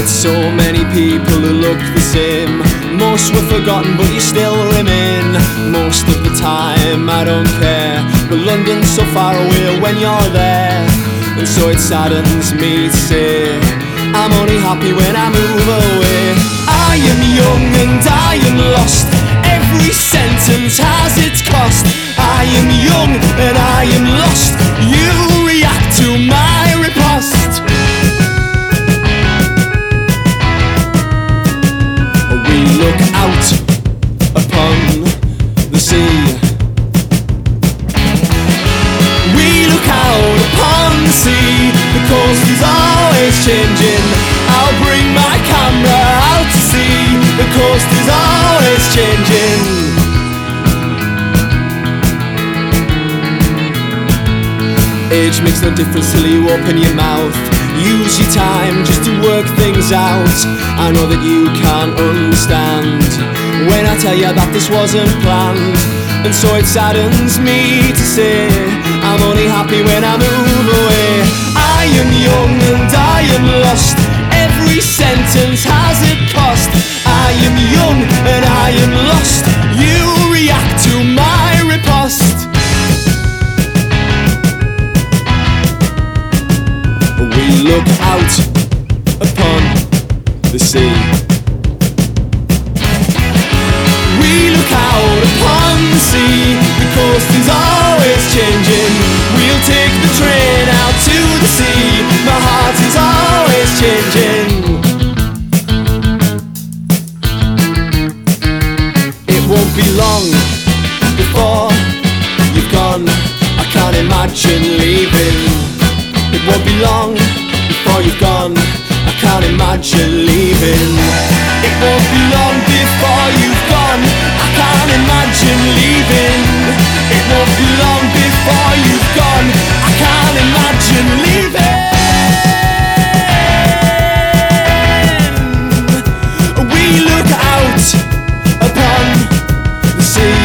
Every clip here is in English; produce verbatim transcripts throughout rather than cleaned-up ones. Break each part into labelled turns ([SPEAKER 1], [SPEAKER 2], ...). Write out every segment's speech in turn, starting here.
[SPEAKER 1] met so many people who look the same. Most were forgotten but you still remain. Most of the time I don't care, but London's so far away when you're there. And so it saddens me to say I'm only happy when I move away. I am young and I am lost, every sentence has its cost. I am young and I am lost, you react to my riposte. We look out upon the sea. We look out upon the sea. The coast is always changing. I'll bring my camera out to sea. The coast is always changing. Age makes no difference till you open your mouth. Use your time just to work things out. I know that you can't understand when I tell you that this wasn't planned. And so it saddens me to say I'm only happy when I move away. I am young and I am lost, every sentence has a cost. I am young and I am lost, you react to my riposte. We look out upon the sea. We look out upon the sea. The coast is always changing. We'll take the train out to the sea. My heart is always changing. It won't be long before you've gone. I can't imagine leaving. It won't be long before you've gone. I can't imagine leaving. It won't be long before you've gone. I can't imagine leaving. It won't be long before you've gone. I can't imagine leaving. We look out upon the sea.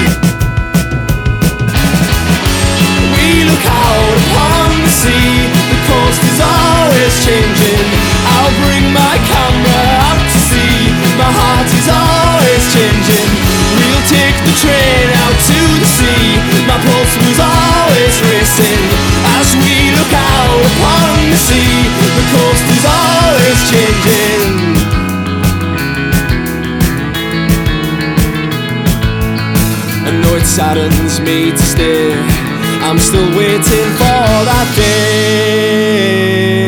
[SPEAKER 1] We look out upon the sea. The coast is always changing. I'll bring my camera out to sea. My heart is always changing. We'll take the train out to the sea. My pulse was always racing as we look out upon the sea. The coast is always changing. I know it saddens me to stay, I'm still waiting for that day.